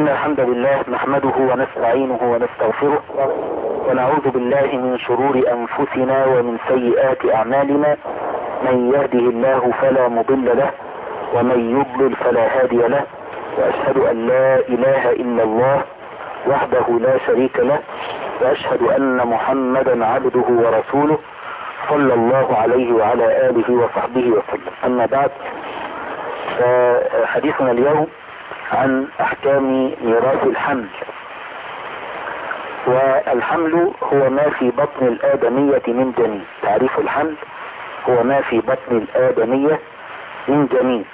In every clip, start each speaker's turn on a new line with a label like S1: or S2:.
S1: إن الحمد لله نحمده ونستعينه ونستغفره ونعوذ بالله من شرور أنفسنا ومن سيئات أعمالنا. من يهده الله فلا مضل له ومن يضلل فلا هادي له، وأشهد أن لا إله إلا الله وحده لا شريك له، وأشهد أن محمدا عبده ورسوله صلى الله عليه وعلى آله وصحبه وسلم. أما بعد، فحديثنا اليوم عن أحكام ميراث الحمل. والحمل هو ما في بطن الآدمية من جنين. تعريف الحمل هو ما في بطن الآدمية من جنين.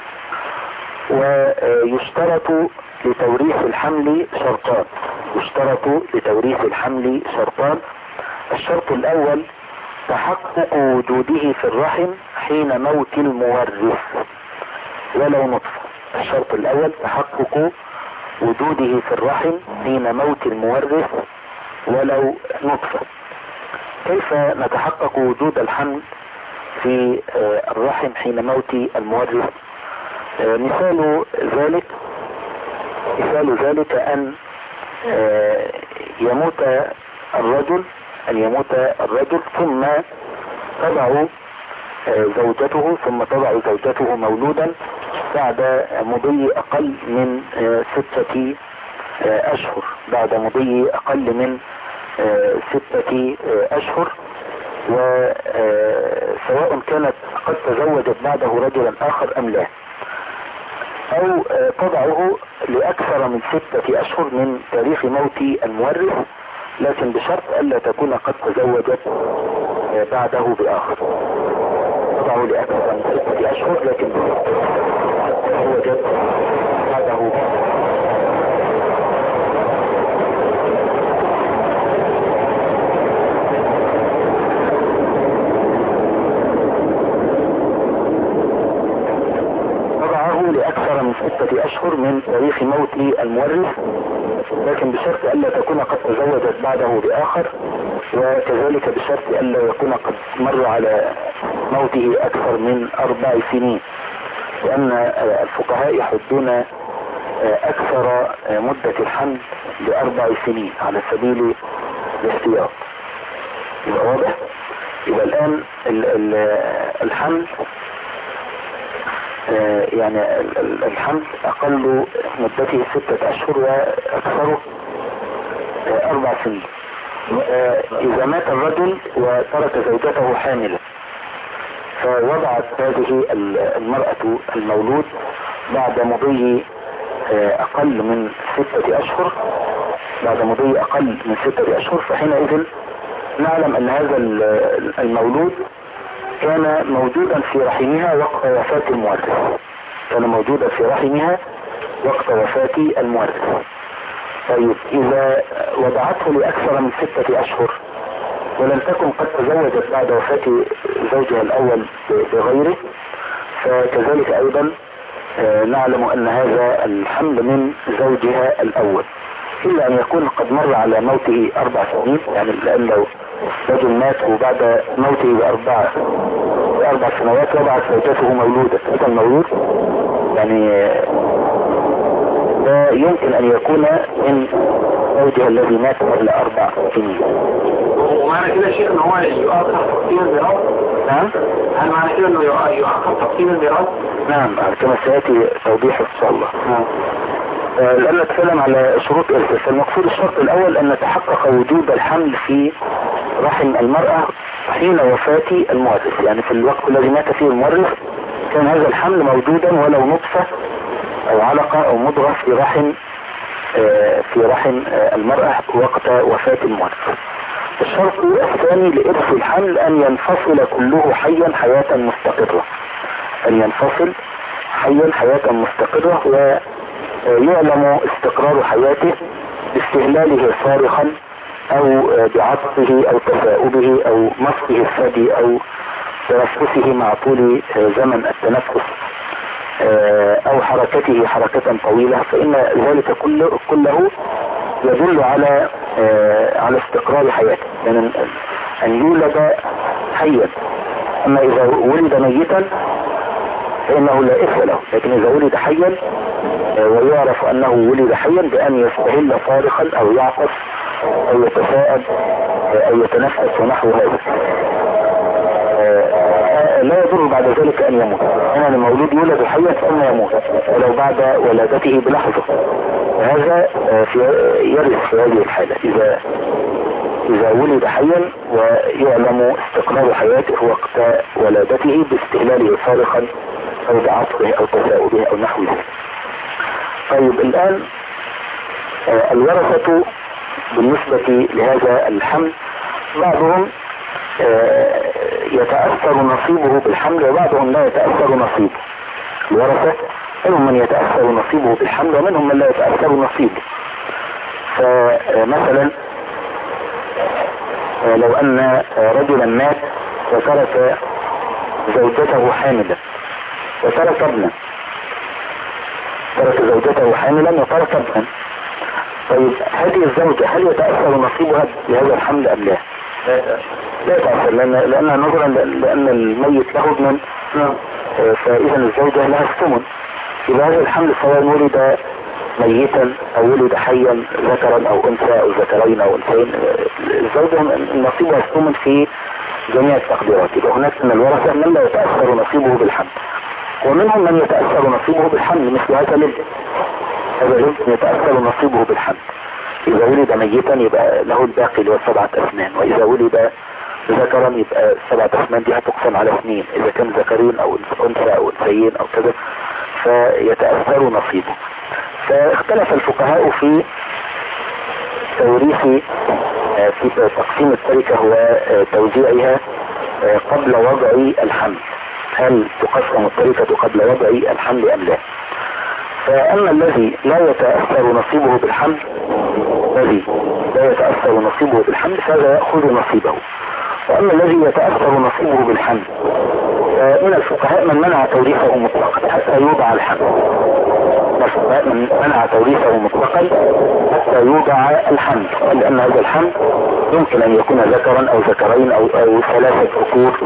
S1: ويشترط لتوريث الحمل شرطان. شرطان. الشرط الأول تحقق وجوده في الرحم حين موت المورث ولو نطفة. الشرط الأول تحقق وجوده في الرحم حين موت المورث ولو نطفة. كيف نتحقق وجود الحمل في الرحم حين موت المورث؟ مثال ذلك أن يموت الرجل ثم تضع زوجته مولودا بعد مضي أقل من 6 أشهر. وسواء كانت قد تزوجت بعده رجلا آخر أم لا، أو تضعه لأكثر من 6 أشهر من تاريخ موت المورث، لكن بشرط ألا تكون قد تزوجت بعده بآخر. تضعه لأكثر من 6 أشهر لكن بشرط تزوجت بعده بآخر. لأكثر من 6 أشهر من تاريخ موت المورث، لكن بشرط ألا تكون قد تزوجت بعده بآخر، وكذلك بشرط ألا يكون قد مر على موته أكثر من 4 سنين، لأن الفقهاء يحدون أكثر مدة الحمل ب4 سنين على سبيل الاحتياط. يبقى واضح؟ يبقى الآن الحمل يعني الحمل أقل مدته 6 أشهر وأكثره 4 سنين. إذا مات الرجل وترك زوجته حاملة، فوضعت هذه المرأة المولود بعد مضي أقل من 6 أشهر، فحينئذ نعلم أن هذا المولود كان موجودا في رحمها وقت وفاة المورث. طيب، إذا وضعته لأكثر من 6 أشهر ولم تكن قد تزوجت بعد وفاة زوجها الأول بغيره، فكذلك أيضا نعلم أن هذا الحمل من زوجها الأول، إلا أن يكون قد مر على موته 4 سنين. يعني لأن لو رجل مات وبعد موته ب4 سنوات وضعت زوجته مولودة، هذا المولود يعني لا يمكن أن يكون من زوجها الذي مات قبل 4 سنين.
S2: ومعنى كده شيء ان هو يؤخر تقسيم الميراث؟
S1: نعم.
S2: هل معنى كده انه يؤخر تقسيم الميراث؟
S1: نعم، كما سيأتي توضيحه إن شاء الله. لأن نتكلم على شروط الإرث. فالمقصود الشرط الأول أن نتحقق وجود الحمل في رحم المرأة حين وفاة المورث، يعني في الوقت الذي مات فيه المورث كان هذا الحمل موجودا ولو نطفة أو علقة أو مضغة في رحم المرأة وقت وفاة المورث. الشرط الثاني لإرث الحمل أن ينفصل كله حيا حياة مستقرة، ويعلم استقرار حياته باستهلاله صارخا أو بعطفه أو تثاؤبه أو مصه الثدي أو تنفسه مع طول زمن التنفس أو حركته حركة طويلة، فإن ذلك كله يدل على استقرار حياته، يعني أن يولد حيا. أما إذا ولد ميتا فإنه لا إثم له. لكن إذا ولد حيا ويعرف أنه ولد حيا بأن يستهل صارخا أو يعطس أو يتساءل أو يتنفس ونحو هذا، لا يضر بعد ذلك أن يموت. أنا المولود يولد حيا ثم يموت ولو بعد ولادته بلحظة. هذا يرث في هذه الحالة إذا ولد حيا ويعلم استقرار حياته وقت ولادته باستهلاله صارخا أو بعطفه أو تساؤله أو نحو ذلك. طيب الآن الورثة بالنسبة لهذا الحمل بعضهم يتأثر نصيبه بالحمل وبعضهم لا يتأثر نصيبه. الورثة منهم من يتأثر نصيبه بالحمل ومنهم من لا يتأثر نصيبه. فمثلا لو أن رجلا مات وترك زوجته حاملا وترك ابنا، ترك زوجته حاملا وترك ابنا، طيب هذه الزوجة هل يتأثر نصيبها بهذا الحمل أم لا؟ لا يتأثر لأنها نظرا لأن الميت له ابن، فإذا الزوجة لها الثمن. إذا هذا الحمل سواء ولد ميتا أو ولد حيا ذكرا أو أنثى أو ذكرين أو أنثيين، الزوجة نصيبها الثمن في جميع التقديرات. يبقى هناك من الورثة من لا يتأثر نصيبه بالحمل، ومنهم من يتأثر نصيبه بالحمل مثل هذا الابن. هذا الابن يتأثر نصيبه بالحمل. إذا ولد ميتا يبقى له الباقي اللي هو 7 أسنان، وإذا ولد ذكرا يبقى 7 أسنان دي هتقسم على 2 إذا كان ذكرين أو أنثى أو أنثيين أو كذا، فيتأثر نصيبه. فاختلف الفقهاء في توريث في تقسيم التركة وتوزيعها قبل وضع الحمل. هل تقسم التركة قبل وضع الحمل أم لا؟ فأما الذي لا يتأثر نصيبه بالحمل فهذا يأخذ نصيبه. وأما الذي يتأثر نصيبه بالحمل من الفقهاء من منع توريثه مطلقا حتى يوضع الحمل. من منع توريثه مطلقا حتى يوضع الحمل، لأن هذا الحمل يمكن أن يكون ذكرا أو ذكرين أو 3 ذكور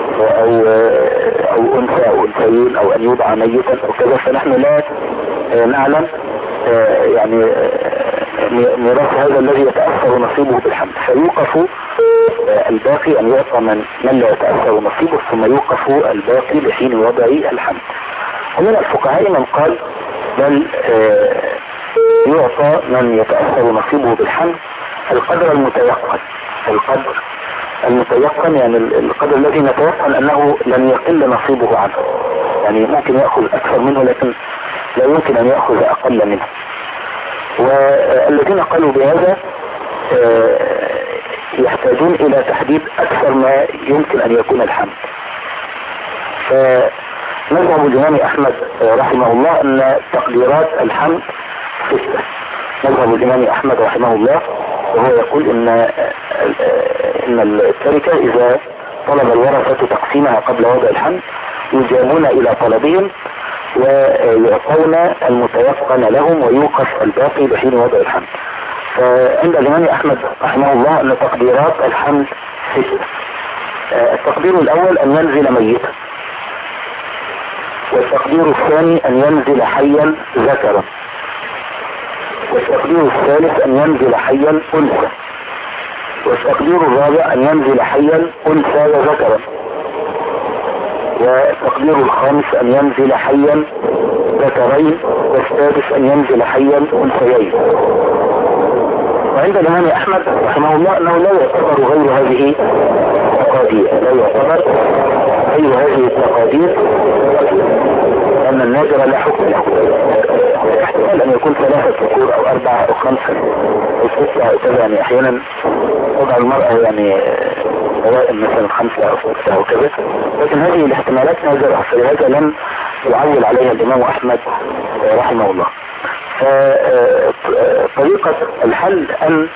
S1: أو أنثى أو أنثيين أو أن يوضع ميتا أو كذا. فنحن لا نعلم يعني ميراث هذا الذي يتأثر نصيبه بالحمل، فيوقف الباقي أن يعطى من لا يتأثر نصيبه، ثم يوقف الباقي لحين وضع الحمل. ومن الفقهاء من قال بل يعطى من يتأثر نصيبه بالحمل القدر المتيقن. القدر المتيقن يعني القدر الذي نتيقن أنه لن يقل نصيبه عنه، يعني ممكن يأخذ أكثر منه لكن لا يمكن أن يأخذ أقل منه. والذين قالوا بهذا يحتاجون إلى تحديد أكثر ما يمكن أن يكون الحمل. فمذهب الإمام أحمد رحمه الله أن تقديرات الحمل 6. مذهب الإمام أحمد رحمه الله وهو يقول إن التركة إذا طلب الورثة تقسيمها قبل وضع الحمل يجابون إلى طلبهم ويعطون المتيقن لهم ويوقف الباقي لحين وضع الحمل. فعند الإمام أحمد رحمه الله أن تقديرات الحمل 6. التقدير الأول أن ينزل ميتا، والتقدير الثاني أن ينزل حيا ذكرا، والتقدير الثالث أن ينزل حيا أنثى، والتقدير الرابع أن ينزل حيا أنثى وذكرا، والتقدير الخامس أن ينزل حيا ذكرين، والسادس أن ينزل حيا أنثيين. وعند الإمام أحمد رحمه الله أنه لا يعتبر غير هذه التقادير، لأن النادر لا حكم له. احتمال أن يكون 3 ذكور أو 4 أو 5 أو 6 أو كذا، يعني أحيانا وضع المرأة يعني أوائل مثلا 5 أو 6 أو كذا، لكن هذه الاحتمالات نادرة، فلهذا لم يعول عليها الإمام أحمد رحمه الله. فطريقة الحل أن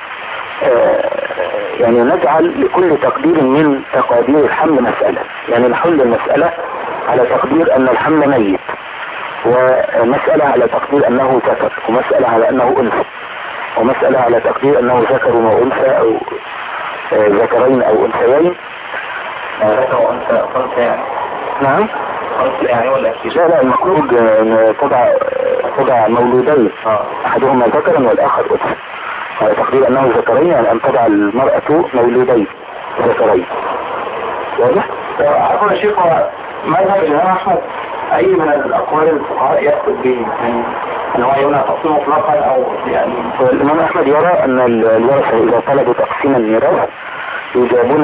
S1: يعني نجعل لكل تقدير من تقادير الحمل مسألة، يعني نحل المسألة على تقدير أن الحمل ميت، ومسألة على تقدير أنه ذكر، ومسألة على أنه أنثى، ومسألة على تقدير أنه ذكر وأنثى أو ذكرين أو أنثيين.
S2: ذكر وأنثى يعني.
S1: نعم.
S2: يعني ولا
S1: لا المفروض تضع مولودين احدهما ذكرا والاخر انثى، على تقدير انه ذكرين يعني ان تضع المرأة مولودين ذكرين. واضح؟
S2: عفوا يا شيخ، هو مذهب الإمام أحمد أي من الأقوال الفقهاء يأخذ به يعني أن هو يمنع تقسيم مطلقا أو يعني؟
S1: الإمام أحمد يرى أن الورثة إذا طلبوا تقسيم الميراث يجابون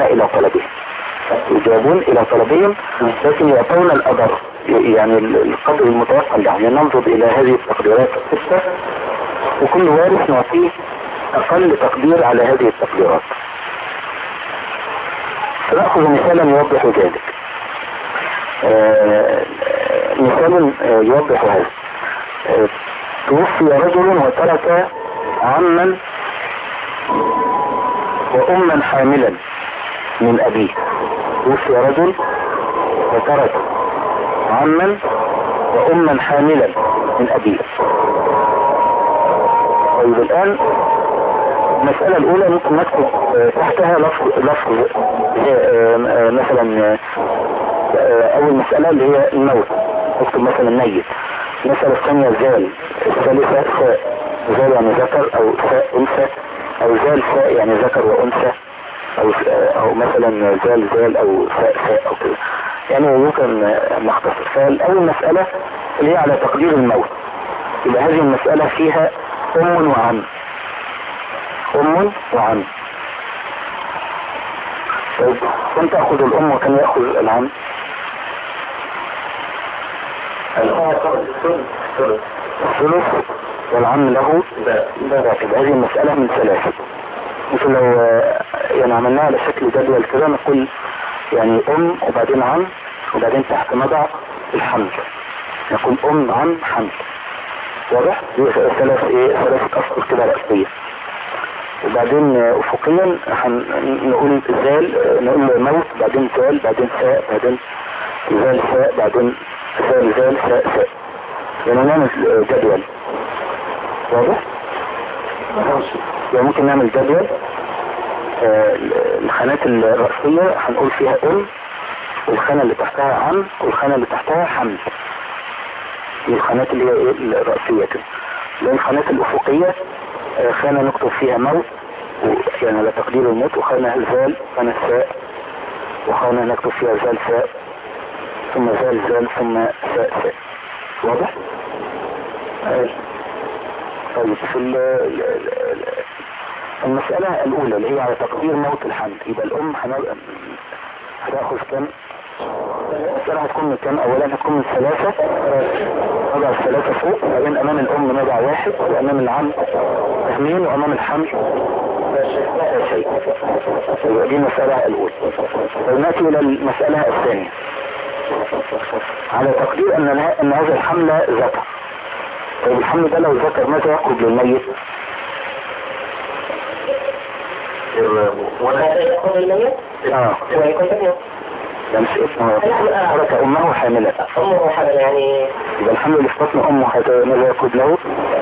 S1: إلى طلبهم، لكن يعطون الأضر يعني القدر المتوقع له. يعني ننظر إلى هذه التقديرات الستة وكل وارث نعطيه أقل تقدير على هذه التقديرات. فنأخذ مثالا يوضح ذلك. مثال يوضح هذا. توفي رجل وترك عما وأما حاملا من أبيه. توفي رجل وترك عما وأما حاملا من أبيه. طيب الآن المسألة الأولى ممكن نكتب تحتها لفظ مثلا أول مسألة اللي هي الموت، نكتب مثلا ميت. المسألة الثانية زال، الثالثة ساء، زال يعني ذكر أو ساء أنثى، أو زال ساء يعني ذكر وأنثى، أو مثلا زال أو ساء أو كده. يعني ممكن نختصر. فالأول مسألة اللي هي على تقدير الموت، يبقى هذه المسألة فيها أم وعم. طيب كنت أخذ الأم وكان يأخذ العم؟ الثلث والعم له باقي. هذه المسألة من ثلاثة. مثل لو يعني عملناها على شكل جدول كده نقول يعني أم وبعدين عم وبعدين تحت نضع الحمل، نقول أم عم حمل. واضح؟ ثلاثة أسطر كده رأسية. وبعدين أفقيا نقول زال، نقول موت، بعدين زال، بعدين ساء، بعدين زال ساء، بعدين زال ساء. يعني نعمل جدول. واضح؟ يعني ممكن نعمل جدول الخانات الرأسية هنقول فيها أم، والخانة اللي تحتها عم، والخانة اللي تحتها حمل. دي الخانات اللي هي الرأسية كده. لأن الخانات الأفقية خانة نكتب فيها موت يعني على تقدير الموت، وخانة زال، خانة ساء، وخانة نكتب فيها زال ساء، ثم زال ثم ساء. واضح؟ طيب في المسألة الأولى اللي هي على تقدير موت الحمل، يبقى الأم هتاخذ كم؟ المسألة هتكون من كم؟ أولا هتكون من ثلاثة، نضع الثلاثة فوق، وبعدين أمام الأم نضع واحد، وأمام العم اثنين، وأمام الحمل لا شيء. يبقى دي المسألة الأولى. ونأتي إلى المسألة الثانية على تقدير أن هذا الحمل ذكر. طيب الحمل ده لو ذكر ماذا يقرب للميت؟
S3: يقرب للميت؟
S1: ده مش اسمه ترك أمه حاملة.
S3: أمه حاملة يعني
S1: يبقى الحمل اللي في بطن أمه ماذا يقرب له؟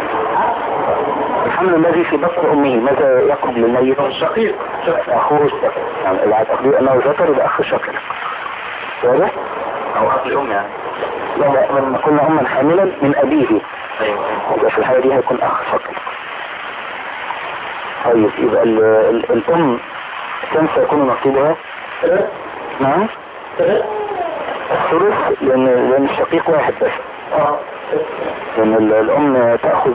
S1: الحمل الذي في بطن أمه ماذا يقرب للميت؟
S2: الشقيق
S1: أخوه الشقيق. يعني على تقدير أنه ذكر يبقى أخ شقيق. واضح؟
S2: أو أخ الأم يعني؟
S1: لا لما قلنا أما حاملا من أبيه، يبقى في الحالة دي هيكون أخ شقيق. طيب يبقى الأم كم سيكون نصيبها؟ نعم؟ الثلث لأن الشقيق واحد بس. لأن الأم تأخذ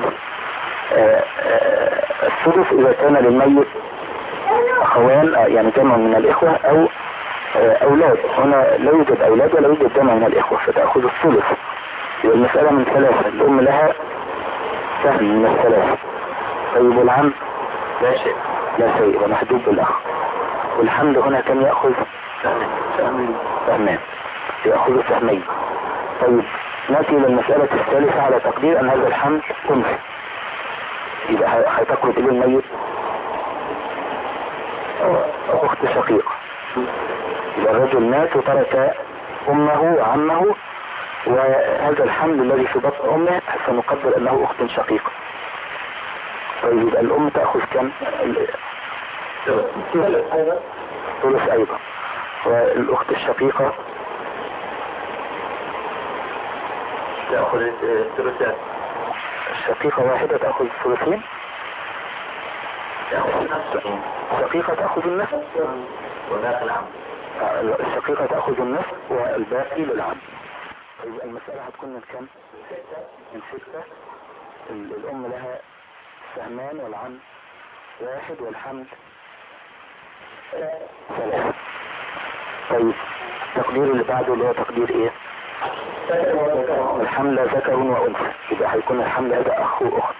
S1: الثلث إذا كان للميت أخوان يعني جمع من الإخوة أو أولاد. هنا لا يوجد أولاد ولا يوجد جمع من الإخوة، فتأخذ الثلث. يبقى المسألة من ثلاثة، الأم لها سهم من الثلاثة. طيب والعم؟
S2: لا شيء
S1: يبقى محدود بالأخ. والحمد هنا كم يأخذ؟ سهمان، يأخذ سهمين. طيب نأتي إلى المسألة الثالثة على تقدير أن هذا الحمل أنثى، يبقى هتقرب إليه الميت أخت شقيقة. يبقى الرجل مات وترك أمه وعمه، وهذا الحمل الذي في بطن أمه سنقدر أنه أخت شقيقة. طيب يبقى الأم تأخذ كم؟ ثلث أيضا. والأخت الشقيقة
S2: تأخذ الثلثات.
S1: الشقيقة واحدة تأخذ الثلثين.
S2: تأخذ النصف.
S1: الشقيقة تأخذ النصف
S2: وذاك العم.
S1: الشقيقة تأخذ النصف والباقي للعم. طيب المسألة هتكون من كم؟ من 6. الأم لها سهمان والعم 1 والحمل 3. طيب التقدير اللي بعده اللي هو تقدير ايه؟ الحمل ذكر وأنثى، يبقى هيكون الحمل هذا أخ وأخت.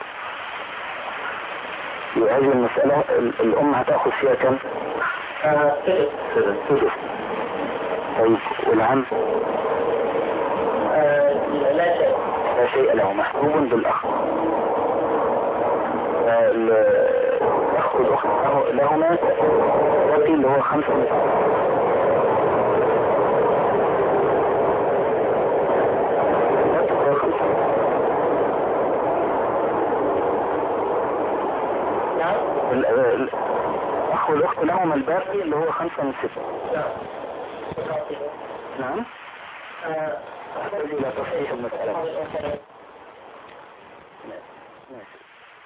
S1: يبقى هذه المسألة الأم هتأخذ فيها كم؟ 3. طيب والعم؟ لا شيء له، محسوب بالأخ. الأخ والأخت لهما باقي اللي هو 5 الأخ والأخت لهما الباقي اللي هو 5 من 6. نعم. أحتاج إلى تصحيح المسألة. ماشي.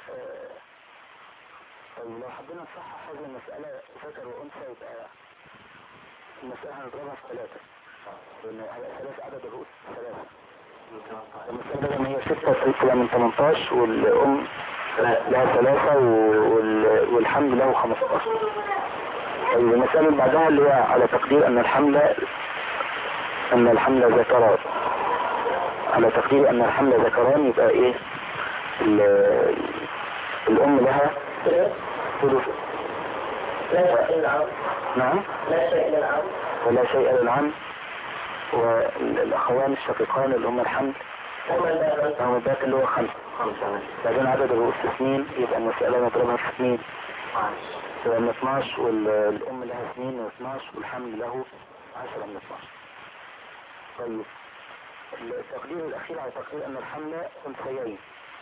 S1: طيب لو حبينا نصحح هذه المسألة ذكر وأنثى يبقى المسألة هنضربها في 3، لأنه على 3 عدد الرؤوس 3. المسألة لما هي 6 تبقى من 18 والأم لها 3 والحمل له 15. طيب المسألة اللي بعدها اللي هي على تقدير أن الحمل ذكران، على تقدير أن الحمل ذكران يبقى إيه؟ الأم لها ثلث.
S3: لا شيء للعم.
S1: نعم.
S3: لا شيء للعم.
S1: ولا شيء للعم. والأخوان الشقيقان اللي هم الحمل هم الباقي اللي هو 5. بعدين عدد الرؤوس 2، يبقى المسألة نضربها في 2 يبقى من 12 والأم لها 2 من 12 والحمل له 10 من 12. طيب التقدير الأخير على تقدير أن الحمل أنثيين.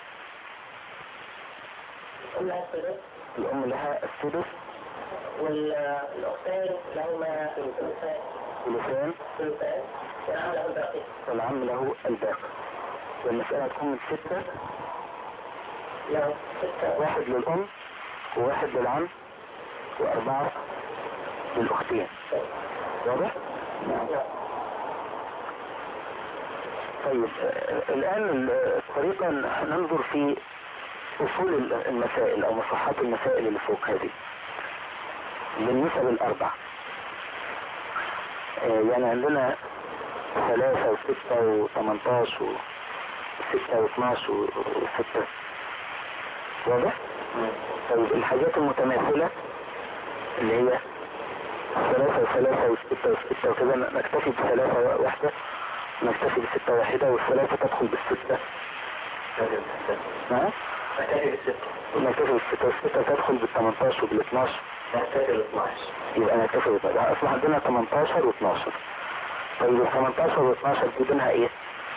S1: الأم لها السدس
S3: والأختين لهما ثلثان
S1: والعم له الباقي. والمسألة تكون من 6. 1 للأم و1 للعم و4 للأختين. واضح؟ طيب الآن الطريقة ننظر في أصول المسائل أو مصحات المسائل اللي فوق هذه بالنسب ال4. يعني عندنا 3 و6 و18 و6 و12 و6. واضح؟ طيب الحاجات المتماثلة اللي هي 3 و3 و6 و6 وكذا نكتفي ب3 واحدة، نكتفي ب6 واحدة، والثلاثة تدخل بال6. نعم؟ نكتفي ب6 والستة تدخل بال18 وبال12. يبقى نكتفي ب12. اصلا عندنا 18 و12. طيب ال18 و12 دي بينها ايه؟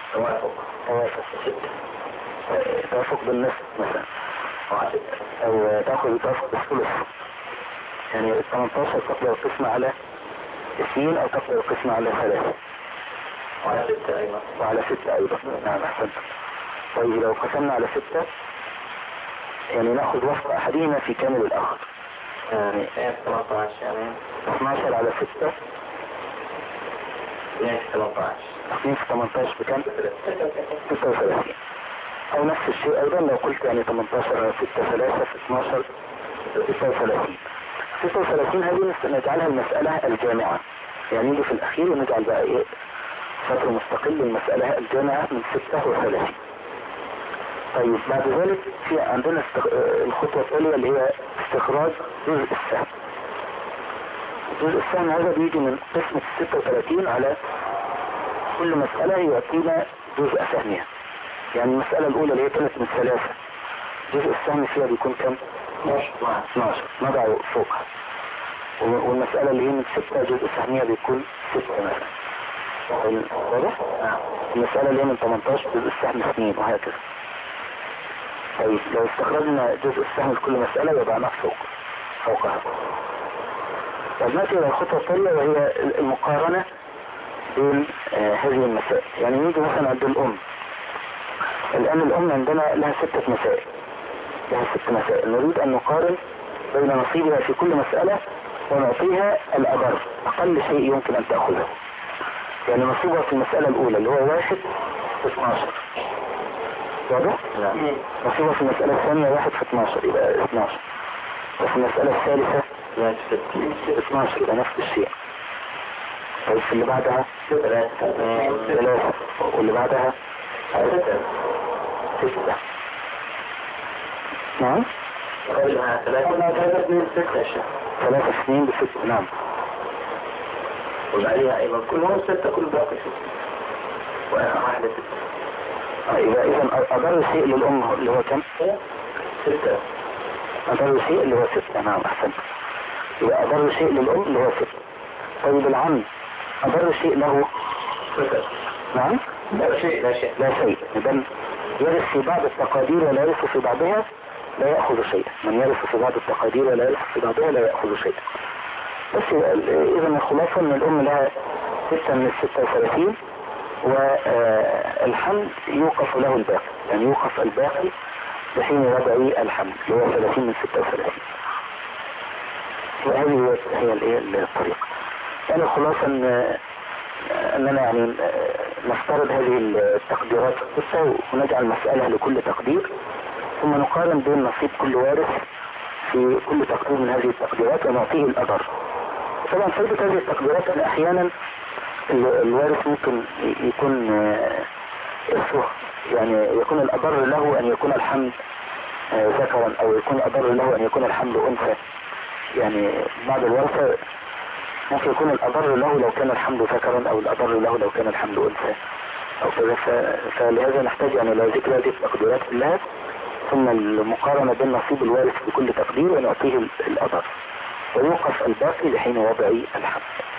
S1: توافق بالنصف مثلا، او تاخذ توافق بالثلث. يعني ال18 تقدر القسمة على 2 او تقدر القسمة على 3 وعلى 6 ايضا. نعم احسنت. طيب لو قسمنا على 6 يعني ناخذ وفق احدهما في كامل الاخر. يعني
S2: 18 يعني
S1: 12 على 6
S2: 18
S1: 2 في 18 بكم؟ 36. او نفس الشيء ايضا لو قلت يعني 18 على 6 3 في 12 36. 36 هذه نجعلها المسألة الجامعة، يعني نيجي في الاخير ونجعل بقى ايه سطر مستقل للمسألة الجامعة من 36. طيب بعد ذلك في عندنا الخطوة التالية اللي هي استخراج جزء السهم. جزء السهم هذا بيجي من قسمة 36 على كل مسألة يعطينا جزء سهمها. يعني المسألة الأولى اللي هي كانت من 3 جزء السهم فيها بيكون كم؟ 12 نضعه فوقها. والمسألة اللي هي من 6 جزء سهمها بيكون 6 مثلا. واضح؟ المسألة اللي هي من 18 جزء السهم 2 وهكذا. طيب لو استخرجنا جزء السهم لكل مسألة وضعناه فوقها. طيب نأتي إلى الخطوة التالية وهي المقارنة بين هذه المسائل. يعني نيجي مثلا عند الأم الآن الأم عندنا لها 6 مسائل، لها 6 مسائل، نريد أن نقارن بين نصيبها في كل مسألة ونعطيها الأبر، أقل شيء يمكن أن تأخذه. يعني نصيبها في المسألة الأولى اللي هو 1 في 12، واضح؟ نصيبها في المسألة الثانية 1 في 12 يبقى 12، وفي المسألة الثالثة 1 في 12 يبقى نفس الشيء. طيب في اللي بعدها 3 واللي بعدها 6. نعم 3 سنين ب6. نعم
S2: وبعدها ايضا كلهم 6 كل باقي 6 واخر واحدة 6.
S1: يبقى اذا اضر شيء للام اللي هو كم؟
S2: 6.
S1: اضر شيء اللي هو 6. نعم احسنت. يبقى اضر شيء للام اللي هو 6. طيب العم اضر شيء له
S2: 6.
S1: نعم
S2: لا شيء
S1: اذا يرث في بعض التقادير ولا يرث في بعضها لا يأخذ شيئا. من يرث في بعض التقادير ولا يرث في بعضها لا يأخذ شيئا. بس اذا الخلاصة ان الام لها 6 من 36 والحمل يوقف له الباقي، يعني يوقف الباقي بحين وضع الحمل اللي هو 30 من 36. وهذه هي الطريقة. يعني الخلاصة اننا يعني نفترض هذه التقديرات القصة ونجعل مسألة لكل تقدير، ثم نقارن بين نصيب كل وارث في كل تقدير من هذه التقديرات ونعطيه الأضر. طبعا فائدة هذه التقديرات ان احيانا الوارث ممكن يكون إرثه، يعني يكون الأضر له أن يكون الحمل ذكرا أو يكون الأضر له أن يكون الحمل أنثى. يعني بعض الورثة ممكن يكون الأضر له لو كان الحمل ذكرا أو الأضر له لو كان الحمل أنثى أو كذا. فلهذا نحتاج يعني إلى ذكر هذه التقديرات كلها ثم المقارنة بين نصيب الوارث بكل تقدير ونعطيه الأضر ويوقف الباقي لحين وضع الحمل.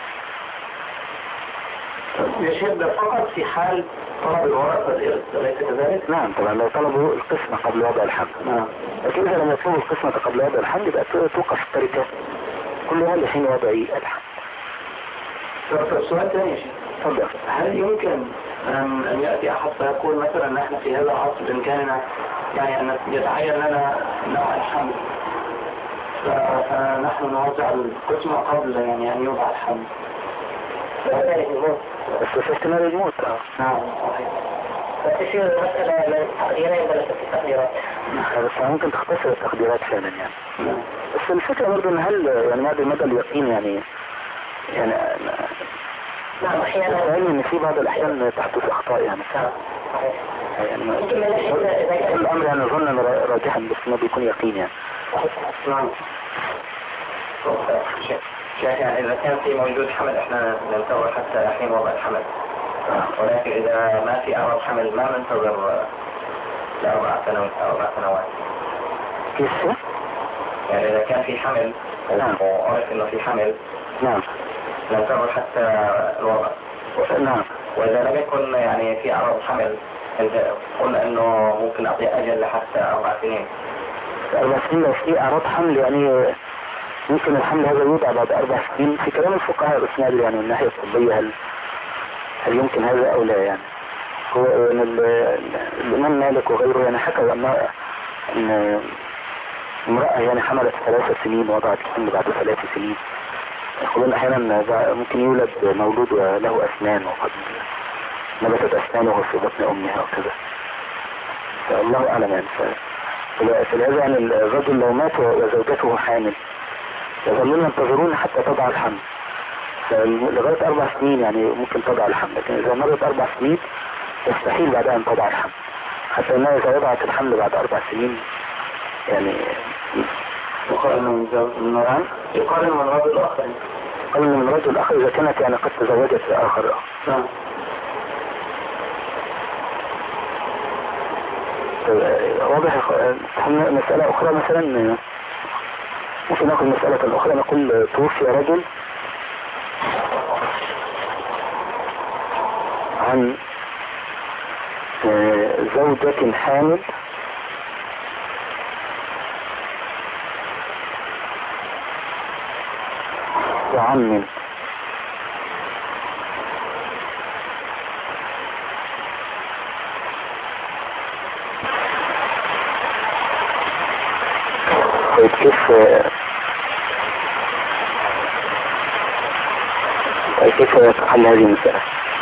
S2: يشهد فقط في حال طلب الورثة الإرث أليس كذلك؟
S1: نعم طبعا لو طلبوا القسمة قبل وضع الحمل.
S2: نعم.
S1: لكن إذا لم يطلبوا القسمة قبل وضع الحمل يبقى توقف التركة كلها لحين وضع الحمل.
S2: سؤال ثاني يا شيخ.
S1: تفضل.
S2: هل يمكن أن يأتي أحد فيقول مثلا نحن في هذا العصر بإمكاننا يعني أن يتعين لنا نوع الحمل فنحن نوزع القسمة قبل يعني أن يوضع الحمل؟
S1: بس في احتمال الموت.
S2: نعم صحيح.
S3: فتصير المسألة من تقديرين ولا 6 تقديرات؟
S1: بس ممكن تختصر التقديرات فعلا يعني. بس الفكرة برضه ان هل يعني مدى اليقين يعني
S3: نعم احيانا
S1: علم ان في بعض الاحيان تحدث اخطاء يعني. يعني الامر يعني ظنا راجحا بس ما بيكون يقين يعني.
S2: نعم. يعني إذا كان في موجود حمل إحنا ننتظر حتى حين وضع الحمل، ولكن إذا ما في أعراض حمل ما ننتظر ل4 سنوات.
S1: كيف؟
S2: يعني إذا كان في حمل وعرف إنه في حمل
S1: نعم
S2: ننتظر حتى الوضع.
S1: نعم.
S2: وإذا لم يكن يعني في أعراض حمل قلنا إنه ممكن أعطي أجل لحتى 4 سنين.
S1: 4 سنين لو في أعراض حمل يعني ممكن الحمل هذا يوضع بعد 4 سنين في كلام الفقهاء بس نادر يعني من الناحية الطبية هل يمكن هذا أو لا يعني. هو يعني الإمام مالك وغيره يعني حكوا أن امرأة يعني حملت 3 سنين وضعت الحمل بعد 3 سنين. يقولون أحيانا ممكن يولد مولود وله أسنان وقد نبتت أسنانه في بطن أمها وكذا. فالله أعلم يعني. فلهذا يعني الرجل لو مات وزوجته حامل يظلون ينتظرون حتى تضع الحمل لغاية 4 سنين يعني ممكن تضع الحمل. لكن إذا مرت 4 سنين يستحيل بعدها أن تضع الحمل حتى أنها إذا وضعت الحمل بعد 4 سنين يعني
S2: يقارن من رجل آخر.
S1: يقارن من رجل آخر إذا كانت يعني قد تزوجت آخر.
S2: نعم.
S1: واضح. مسألة أخرى مثلا ممكن نأخذ مسألة أخرى نقول توفي رجل عن زوجة حامل وعم طيب كيف تحل هذه المسألة؟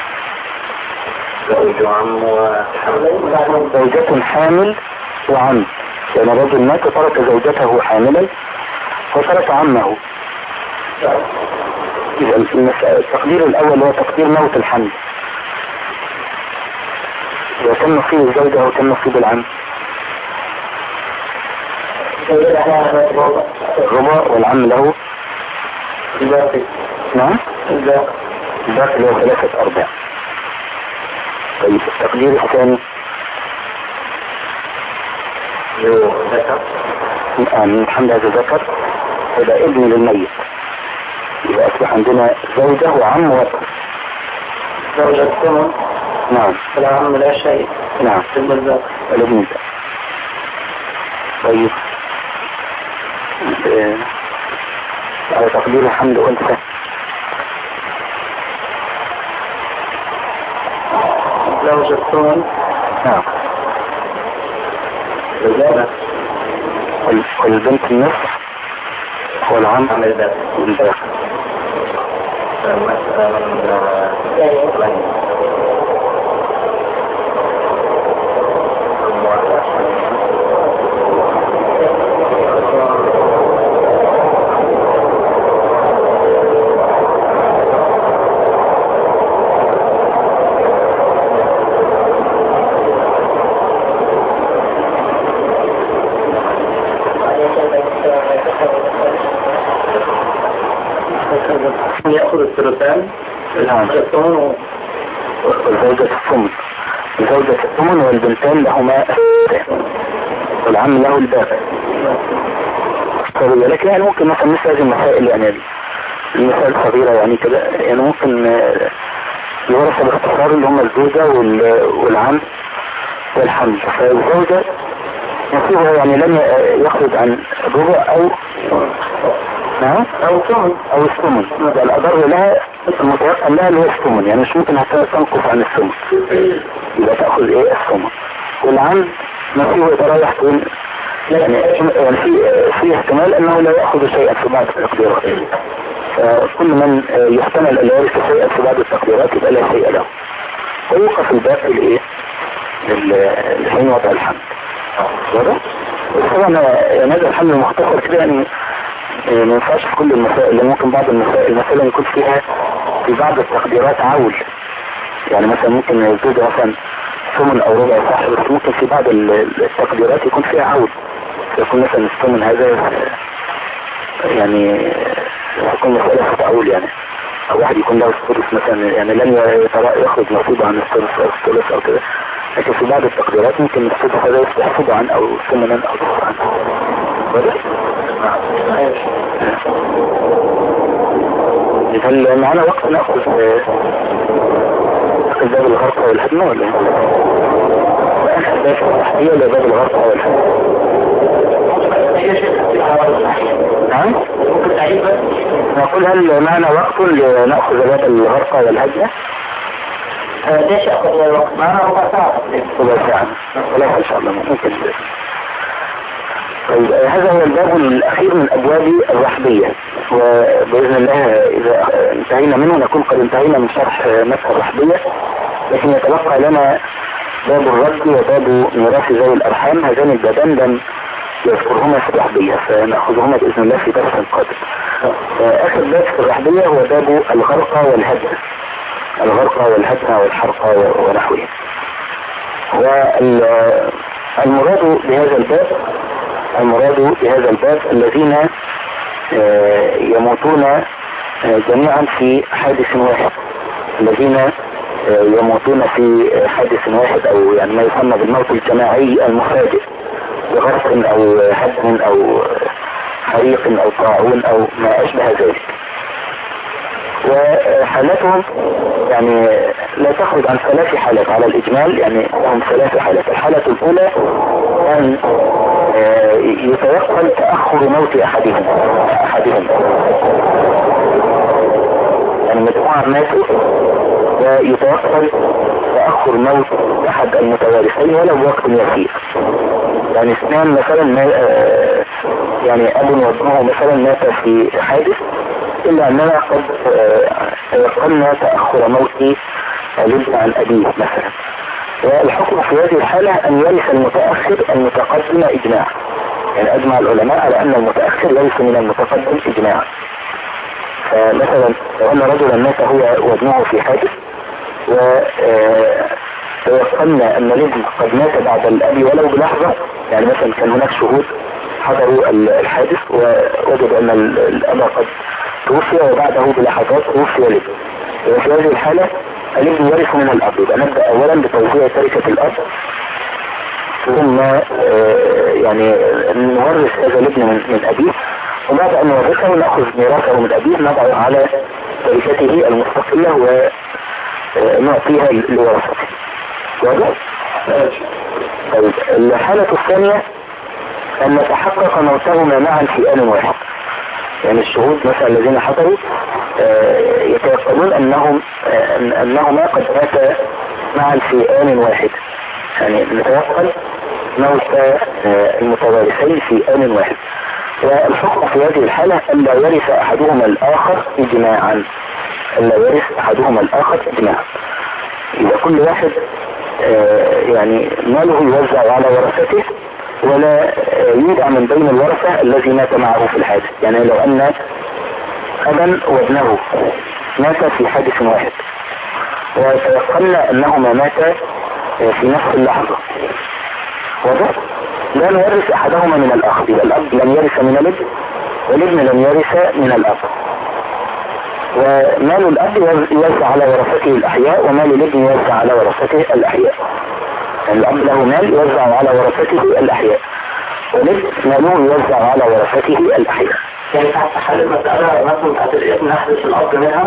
S1: زوجة حامل وعم، يعني رجل مات وترك زوجته حاملا وترك عمه. إذا التقدير الأول هو تقدير موت الحمل، إذا كان نصيب الزوجة وكان نصيب العم الربع والعم له الباقي. نعم الباقي له 3/4. طيب التقدير الثاني من حمل هذا ذكر إلى ابن للميت، إذا أصبح عندنا زوجة وعم وابن.
S3: زوجة الثمن.
S1: نعم.
S3: العم لا شيء.
S1: نعم. الابن. طيب على تقدير حمل أنثى
S3: زوجة الثمن.
S1: نعم. والبنت النصف والعم الباقي.
S3: يأخذ الثلثان.
S1: نعم. والزوجة الثمن. الزوجة الثمن والبنتان لهما والعم له الباقي. لكن يعني ممكن مثلا مثل هذه المسائل، يعني المسائل صغيرة يعني كده، يعني ممكن يورث باختصار اللي هم الزوجة والعم والحمل. فالزوجة نصيبها يعني لم يخرج عن الربع أو الثمن. الأضر لها المتيقن لها اللي هو الثمن، يعني مش ممكن حتى تنقص عن الثمن، يبقى تأخذ الثمن. والعم نصيبه يترايح تقول يعني في احتمال انه لا يأخذ شيئا في بعض التقديرات، فكل من يحتمل ان يرث شيئا في بعض التقديرات يبقى لا شيء له، ويوقف الباقي لحين وضع الحمل. واضح؟ طبعا هذا الحمل مختصر كده، يعني ما ينفعش في كل المسائل، اللي ممكن بعض المسائل مثلا يكون فيها في بعض التقديرات عول، يعني مثلا ممكن الزوجة مثلا ثمن او ربع صح، بس ممكن في بعض التقديرات يكون فيها عول، يكون مثلا الثمن هذا يعني يكون مسألة في تعول، يعني او واحد يكون له الثلث مثلا، يعني لن يخرج نصيبه عن الثلث او كده، لكن في بعض التقديرات ممكن الثلث هذا يحفظ عن او ثمنا او ثلث عنه. واضح؟ هل معنا وقت نأخذ باب الغرقة والهدمة ولا ايه؟ باب التحدية ولا باب الغرقة والهدمة؟ نعم؟ نقول هل معنا وقت لنأخذ باب الغرقة والهدمة؟
S3: ليش أخذ الوقت؟ معنا ربع ساعة.
S1: ربع ساعة. خلاص إن شاء الله ممكن. طيب هذا هو الباب الأخير من أبواب الرحبية، وبإذن الله إذا انتهينا منه نكون قد انتهينا من شرح مسألة الرحبية، لكن يتبقى لنا باب الرد وباب ميراث ذوي الأرحام. هذان البابان لم يذكرهما في الرحبية، فنأخذهما بإذن الله في درس قادم. آخر باب في الرحبية هو باب الغرقة والهدمة، الغرقة والهدمة والحرقة ونحوها. والمراد بهذا الباب الذين يموتون جميعا في حادث واحد، الذين يموتون في حادث واحد، او يعني ما يسمى بالموت الجماعي المفاجئ، بغرق او هدم او حريق او طاعون او ما اشبه ذلك. وحالاتهم يعني لا تخرج عن 3 حالات على الإجمال، يعني لهم 3 حالات. الحالة الأولى أن يتوقع تأخر موت أحدهم، يعني مجموعة ماتوا ويتوقع تأخر موت أحد المتوارثين ولو وقت يسير، يعني 2 مثلا يعني اب وابنه مثلا مات في حادث، الا اننا قد تيقنا تأخر موت الابن عن ابيه مثلا، والحكم في هذه الحالة ان يرث المتأخر المتقدم اجماع. يعني اجمع العلماء على ان المتأخر ليس من المتقدم اجماعا. فمثلا لو ان رجلا مات هو وابنه في حادث، وتيقنا ان الابن قد مات بعد الاب ولو بلحظة، يعني مثلا كان هناك شهود حضروا الحادث ووجدوا ان الاب قد توفي وبعده بلحظات توفي الابن، وفي هذه الحالة الابن يرث من الاب. يبقى نبدأ اولا بتوزيع تركة الاب، ثم يعني نورث هذا الابن من ابيه، وبعد ان نورثه نأخذ ميراثه من ابيه نضعه على تركته المستقلة ونعطيها لورثته. واضح؟ طيب الحالة الثانية ان نتحقق موتهما معا في آن واحد. يعني الشهود مثلا الذين حضروا يتيقنون انهما قد ماتا معا في آن واحد، يعني نتيقن موت المتوارثين في آن واحد. والحكم في هذه الحالة أن لا يرث أحدهما الآخر إجماعا، ألا يرث أحدهما الآخر إجماعا. إذا كل واحد يعني ماله يوزع على ورثته، ولا يودع من بين الورثة الذي مات معه في الحادث. يعني لو أن أبا وابنه مات في حادث واحد وتيقنا أنهما ماتا في نفس اللحظة، لا نورث أحدهما من الآخر. يبقى الأب لم يرث من الابن والابن لم يرث من الأب، ومال الأب يوزع على ورثته الأحياء ومال الابن يوزع على ورثته الأحياء. يعني الأب له مال يوزع على ورثته الأحياء، والابن ماله يوزع على ورثته الأحياء.
S3: يعني تحت حال المسألة مثلا بتاعت الابن أحدث الأب منها،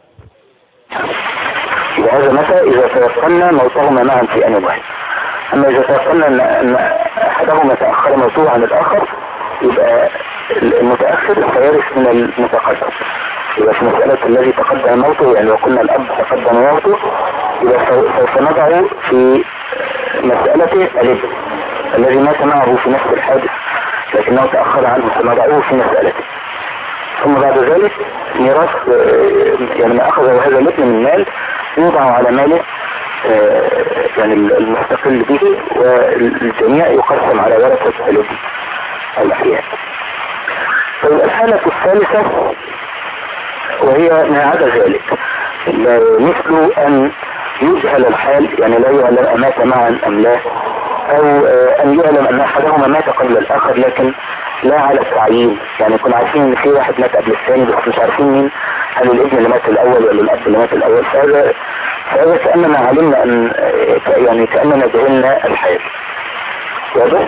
S1: وهذا متى إذا تيقنا موتهما معا في آن واحد. أما إذا تيقنا أن أحدهما تأخر موته عن الآخر، يبقى المتأخر سيرث من المتقدم. يبقى في مسألة الذي تقدم موته، يعني لو قلنا الأب تقدم موته، يبقى سوف نضع في مسألة الابن الذي مات معه في نفس الحادث لكنه تأخر عنه، سنضعه في مسألته. ثم بعد ذلك ميراث، يعني ما أخذه هذا الابن من مال يوضع على ماله يعني المستقل به، والجميع يقسم على ورثة الابن الأحياء. طيب الحالة الثالثة وهي ما عدا ذلك، مثل أن يجهل الحال، يعني لا يعلم أمات معا أم لا، أو أن يعلم أن أحدهما مات قبل الآخر لكن لا على التعيين. يعني كنا عارفين ان في واحد مات قبل الثاني بس مش عارفين مين، هل الابن اللي مات الاول ولا الاب اللي مات الاول. فهذا كأننا علمنا ان يعني كأننا جهلنا الحال. واضح؟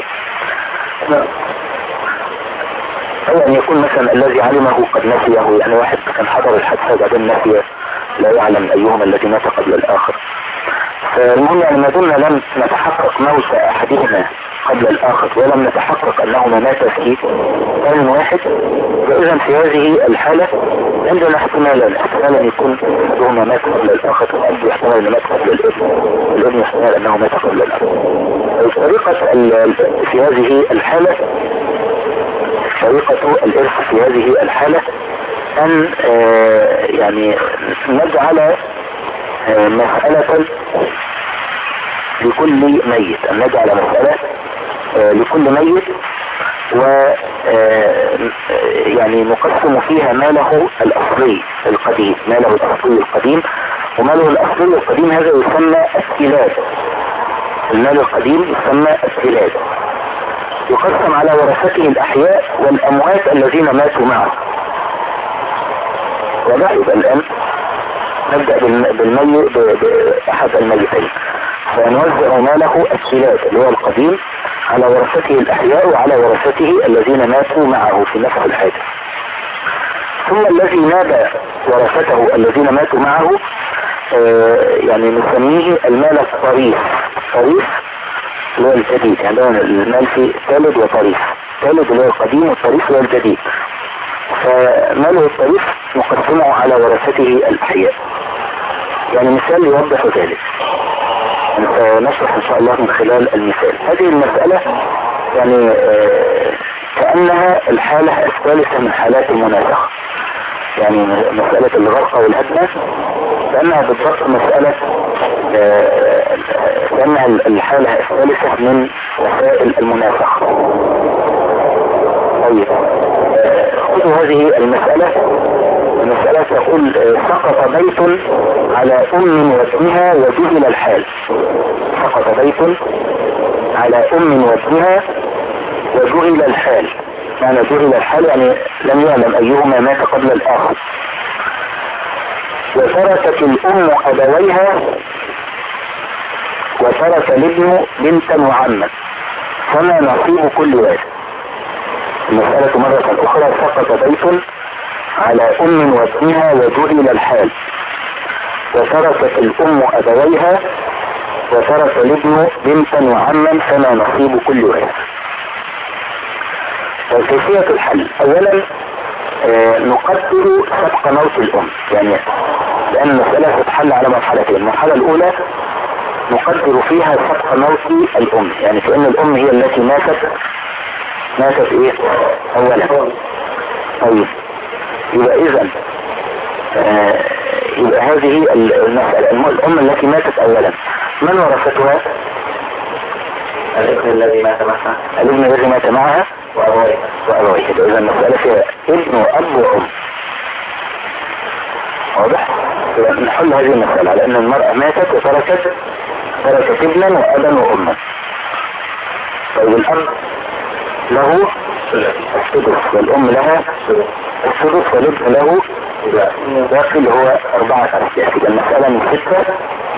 S1: او ان يكون مثلا الذي علمه قد نسيه، يعني واحد كان حضر الحادثة وبعدين نسي، لا يعلم ايهما الذي مات قبل الاخر. فالمهم يعني ما دمنا لم نتحقق موت احدهما قبل الآخر ولم نتحقق أنهما ماتا في آن واحد، فإذا في هذه الحالة عندنا احتمالا يكون أحدهما مات قبل الآخر، والأب يحتمل أنه مات قبل الابن، والابن يحتمل أنه مات قبل الأب. طريقة في هذه الحالة، طريقة الإرث في هذه الحالة أن يعني نجعل مسألة لكل ميت، أن نجعل مسألة لكل ميت، و يعني نقسم فيها ماله الأصلي القديم، ماله الأصلي القديم. وماله الأصلي القديم هذا يسمى السلاد، المال القديم يسمى السلاد، يقسم على ورثته الأحياء والأموات الذين ماتوا معه. ولا يبقى الآن نبدأ بالميت بأحد الميتين، فنوزع ماله السلاد اللي هو القديم على ورثته الأحياء وعلى ورثته الذين ماتوا معه في نفس الحادث. ثم الذي ناب ورثته الذين ماتوا معه يعني نسميه المال الطريف. الطريف اللي هو الجديد، يعني المال في ثالث وطريف، ثالث اللي هو القديم والطريف اللي هو الجديد. فماله الطريف نقسمه على ورثته الأحياء. يعني مثال يوضح ذلك، نشرح ان شاء الله من خلال المثال. هذه المسألة يعني كأنها الحالة الثالثة من حالات المناسخة. يعني مسألة الغرق والهدنة كأنها بالضبط مسألة كأنها الحالة الثالثة من وسائل المناسخة. طيب خذوا هذه المسألة تقول سقط بيت على أم وابنها وجهل الحال. سقط بيت على أم وابنها وجهل الحال. معنى جهل الحال يعني لم يعلم أيهما مات قبل الآخر. وتركت الأم أبويها وترك الابن بنتا وعما فما نصيب كل واحد. المسألة مرة أخرى سقط بيت على أم وابنها وجهل الحال وتركت الأم أبويها وترك الابن بنتا وعما فما نصيب كل واحد. كيفية الحل؟ أولا نقدر سبق موت الأم، يعني لأن المسألة تتحل على مرحلتين. المرحلة الأولى نقدر فيها سبق موت الأم، يعني كأن الأم هي التي ماتت إيه أولا. طيب يبقى إذن يبقى هذه المسألة الأم التي ماتت أولا من ورثتها؟
S2: الابن الذي مات معها.
S1: الابن الذي مات معها وأبويه. إذا المسألة فيها ابن وأب وأم. واضح؟ نحل هذه المسألة على أن المرأة ماتت وتركت ابنا وأبا وأما. طيب الأب له السدس والأم لها السدس والابن له باقي هو 4 أسياس. إذا المسألة من 6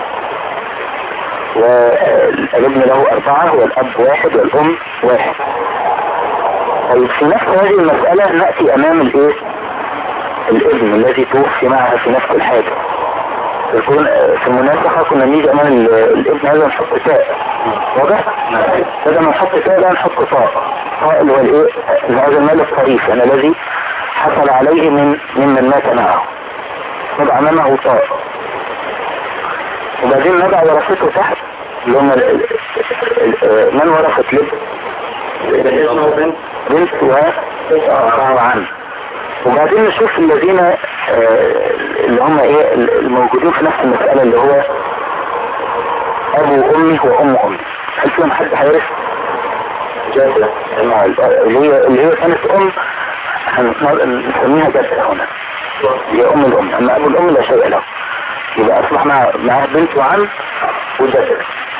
S1: والابن له 4 والأب 1 والأم 1. طيب في نفس هذه المسألة نأتي أمام الابن الذي توفي معها في نفس الحاجة. يكون في المناسخة كنا نيجي أمام الابن هذا نحط تاء. واضح؟ بدل ما نحط تاء لا نحط طاء اللي هو هذا المال الطريف يعني الذي حصل عليه ممن مات معه. نضع أمامه طاء وبعدين نضع ورثته تحت اللي هم من ورثت بنت وعم. وبعدين نشوف الذين اللي هم الموجودين في نفس المسألة اللي هو أبو أمي وأم أمي. هل فيهم حد هيرث؟ جادة اللي هي كانت أم نسميها جادة هنا هي أم الأم. أما أبو الأم لا شيء له. يبقى أصبح معه بنت وعم وجادة.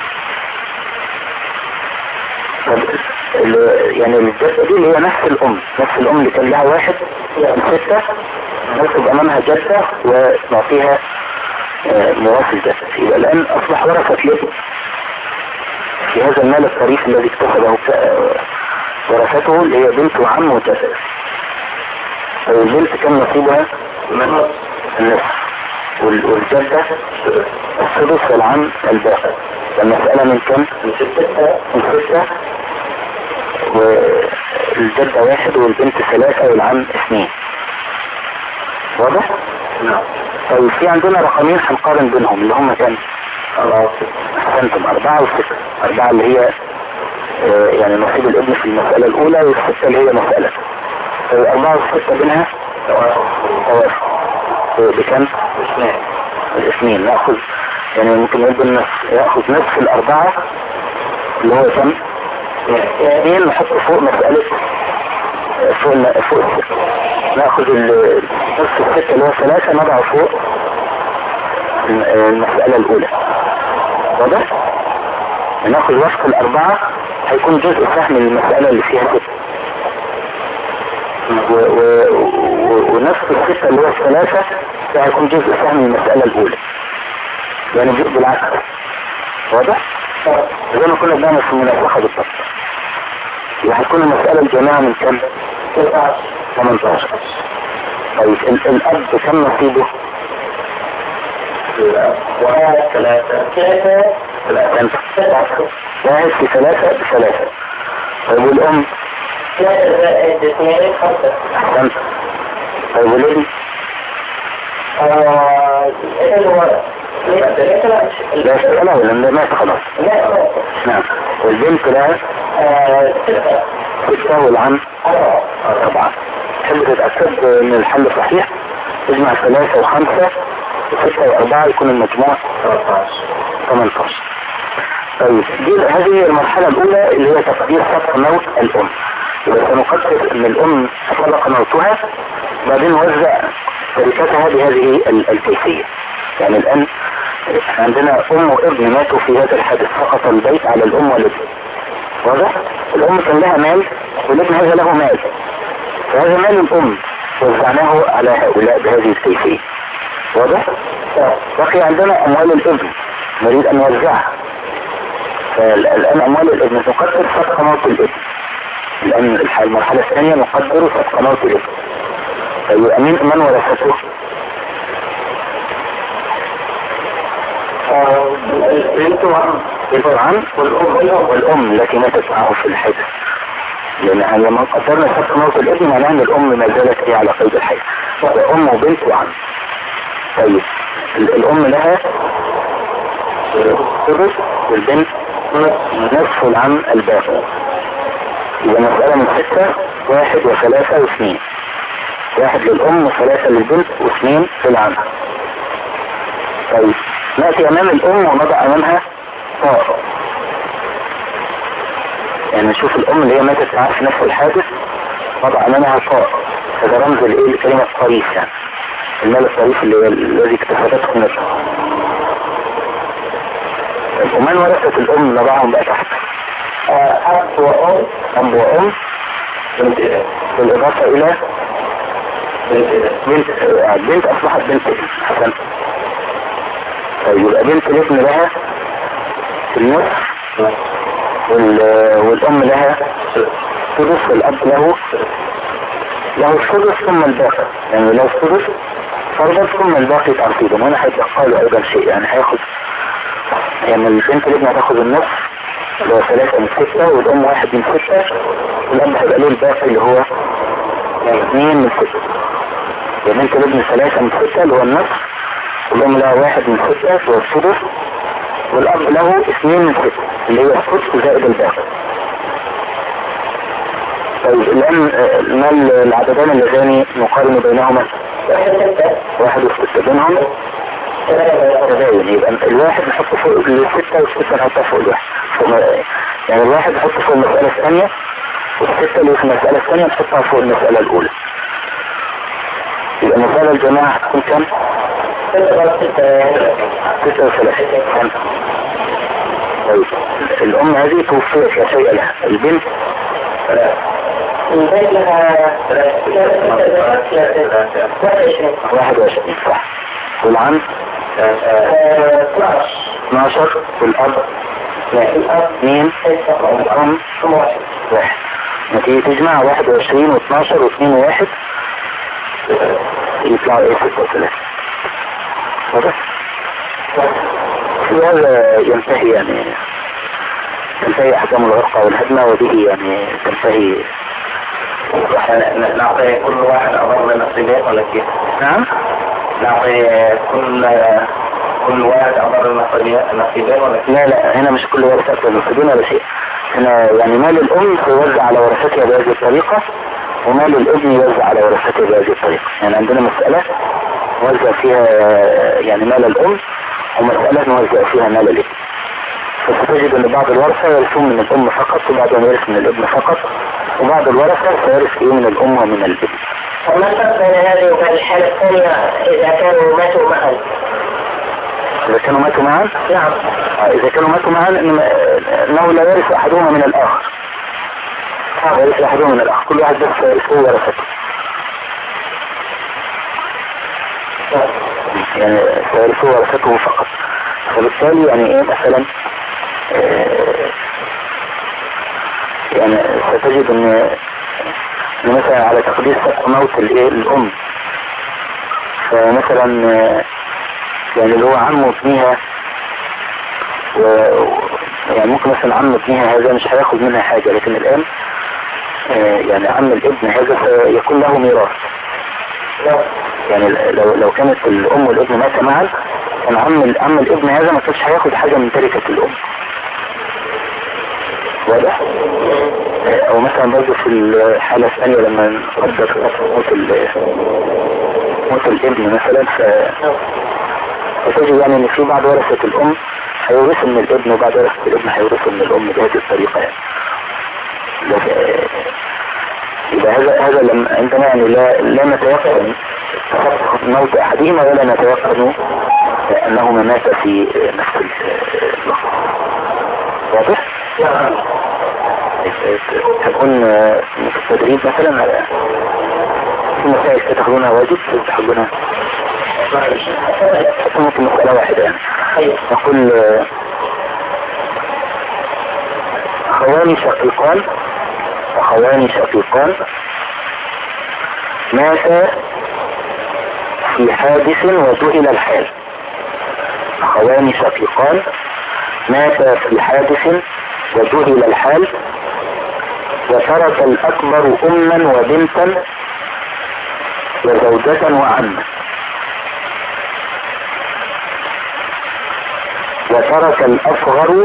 S1: يعني الجدة دي اللي هي نفس الأم اللي كان لها 1 من 6 نكتب أمامها جدة ونعطيها مواصل جدة. يبقى الآن أصبح ورثة الابن في هذا المال الطريف الذي اكتسبه ورثته اللي هي بنت وعم وجدة. البنت كان نصيبها النصف والجدة السدس والعم الباقي. المسألة من كم؟ من 6 والجدة 1 والبنت 3 والعم 2. واضح؟ نعم. طيب في عندنا رقمين هنقارن بينهم اللي هم كام؟ 4 و6. 4 و6. 4 اللي هي يعني نصيب الابن في المسألة الأولى وال6 اللي هي مسألة. 4 و6 بينها توافق. بكم؟ 2. نأخذ يعني ممكن نقول يأخذ نصف 4 اللي هو كم؟ 2 نحط فوق مسألة فوق 6. نأخذ نصف 6 اللي هو 3 نضع فوق المسألة الأولى. واضح؟ نأخذ وفق 4 هيكون جزء سهم المسألة اللي فيها 6 ونفس 6 اللي هو 3 ده هيكون جزء سهم المسألة الأولى يعني جزء بالعكس. واضح؟ زي ما كنا بنعمل في المناسخة بالضبط. يعني هتكون المسألة الجامعة من كم؟ 18. طيب الأب كم نصيبه؟
S2: 3
S1: واحد في 3 ب3. طيب والأم؟
S3: 3 زائد 2 5.
S1: أحسنت. طيب والابن؟ لا شيء له لأن مات خلاص. نعم. والبنت لها 6 والعم 4. تحب تتأكد ان الحل صحيح؟ اجمع 3 و5 و6 و4 يكون المجموع 18. طيب هذه المرحلة الأولى اللي هي تقدير سبق موت الأم. إذا سنقدر أن الأم سبق موتها بعدين نوزع تركتها بهذه الكيفية. يعني الآن عندنا أم وابن ماتوا في هذا الحادث، سقط البيت على الأم والابن. واضح؟ الأم كان لها مال والابن هذا له مال، فهذا مال الأم وزعناه على هؤلاء بهذه الكيفية. واضح؟ بقي عندنا أموال الابن نريد أن نوزعها. فالآن أموال الابن نقدر سبق موت الابن. الآن المرحلة الثانية نقدر سبق موت الابن. طيب من ورثته؟
S2: البنت
S1: والعم والأم التي ماتت معه في الحادث. لأن لما قدرنا سبق موت الابن معناه أن الأم ما زالت هي على قيد الحياة. أم وبنت وعم. طيب الأم لها ثلث والبنت نصف والعم الباقي. إذا مسألة من 6 1 و3 و2. 1 للأم و3 للبنت و2 للعم. طيب نأتي أمام الأم ونضع أمامها طاء. يعني نشوف الأم اللي هي ماتت معاه في نفس الحادث نضع أمامها طاء. هذا رمز لكلمة طريف، يعني المال الطريف الذي اكتسبته نفسه. ومن ورثت الأم نضعهم بقى تحت أب وأم بالإضافة إلى بنت أصبحت بنت حسن. طيب يبقى بنت الابن لها النصف والأم لها ثلث والأب له الثلث ثم الباقي. يعني له الثلث فرضا ثم الباقي تعصيبا. هنا هيتبقى له أيضا شيء، يعني هياخد، يعني البنت الابن هتاخد النصف اللي هو 3 من 6 والأم 1 من 6 والأب هيبقى له الباقي اللي هو 2 من 6. يعني بنت الابن 3 من 6 اللي هو النصف والأم لها 1 من 6 اللي هو الثلث والأب له 2 من 6 اللي هو الثلث زائد الباقي. طيب الآن العددان اللذان نقارن بينهما 1 و6 بينهم تباين. يبقى الواحد نحطه فوق ال6 والستة نحطها فوق الواحد. يعني الواحد نحطه فوق المسألة الثانية والستة اللي في المسألة الثانية نحطها فوق المسألة الأولى. يبقى المسألة الجماعة هتكون كم؟ 36. طيب الأم هذه توفيت لا شيء لها. البنت
S3: لها
S1: 21 صح. والعم 12 والأب 2 والأم 1. نتيجة تجمع 21 و12 و2 و1 يطلع 36. واضح؟ في هذا ينتهي، يعني تنتهي أحكام الغرقة والهدمة وبه يعني تنتهي.
S2: نعطي كل واحد أضر نصيبين ولا كيف؟
S1: نعم؟
S2: نعطي كل واحد أضر نصيبين ولا كيف؟
S1: لا هنا مش كل ورثة أكثر نصيبين ولا شيء. هنا يعني مال الأم يوزع على ورثتها بهذه الطريقة ومال الابن يوزع على ورثته بهذه الطريقة. يعني عندنا مسألة نوزع فيها يعني مال الأم ومسألة نوزع فيها مال الابن. فستجد أن بعض الورثة يرثون من الأم فقط وبعضهم يرث من الابن فقط وبعض الورثة سيرث من الأم ومن الابن.
S3: وما الفرق بين هذه وبين الحالة الثانية إذا كانوا ماتوا معا؟
S1: إذا كانوا ماتوا معا؟
S3: نعم.
S1: إذا كانوا ماتوا معا أنه لا يرث أحدهما من الآخر. لا يرث أحدهما من الآخر، كل واحد بس يرثه ورثته. يعني سيرثه ورثته فقط. فبالتالي يعني إيه مثلا يعني ستجد أن مثلا على تقدير سبق موت الأم، فمثلا يعني اللي هو عم ابنها يعني ممكن مثلا عم ابنها هذا مش هياخد منها حاجة، لكن الآن يعني عم الابن هذا سيكون له ميراث. يعني لو كانت الأم والابن مات معا لكن عم الابن هذا ما كانش هياخد حاجة من تركة الام. واضح؟ او مثلا برضه في الحالة الثانية لما نقدر موت الابن مثلا فتجد يعني ان في بعض ورثة الام هيورثوا من الابن وبعض ورثة الابن هيورثوا من الام بهذه الطريقة يعني. يبقى هذا لما عندنا يعني لا نتيقن موت احدهما ولا نتيقن انهما مات في نفس اللحظة. واضح؟ تكون في التدريب مثلا في مسائل تاخذونها واجب تحبونها ممكن مسألة واحدة يعني. نقول أخوان شقيقان مات في حادث وجهل الحال. أخوان شقيقان مات في حادث وجهل الحال وترك الأكبر أما وبنتا وزوجة وعمة، وترك الأصغر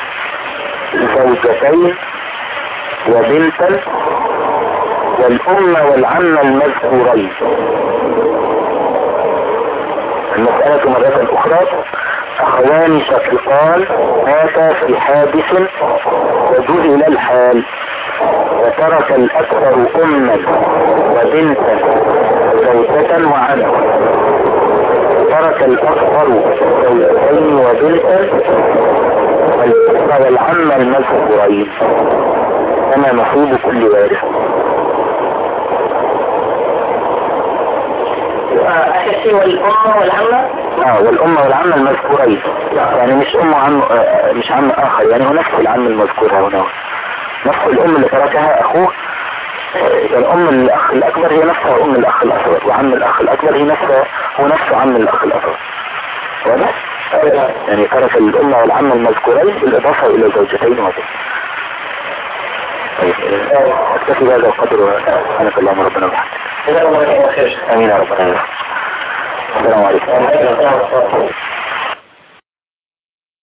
S1: زوجتين وبنتا والأم والعم المذكورين. المسألة مرة أخرى أخوان شقيقان مات في حادث وجهل الحال وترك الأكثر أما وبنتا وزوجة وعما، ترك الأكثر زوجتين وبنتا والأم والعم المذكورين كما نصيب كل وارث.
S3: أساسي والأم والعمة؟
S1: والأم والعم المذكورين يعني مش أم وعم مش عم آخر يعني هو نفس العم المذكور هنا، نفس الأم اللي تركها أخوه. الأم الأخ الأكبر هي نفسها أم الأخ الأصغر وعم الأخ الأكبر هو نفسه عم الأخ الأصغر. واضح؟ يعني ترك الأم والعم المذكورين بالإضافة إلى زوجتين وبنت. طيب اكتفي بهذا القدر. سبحانك اللهم ربنا وبحمدك.
S3: جزاكم الله خير.
S1: امين يا رب العالمين. السلام عليكم.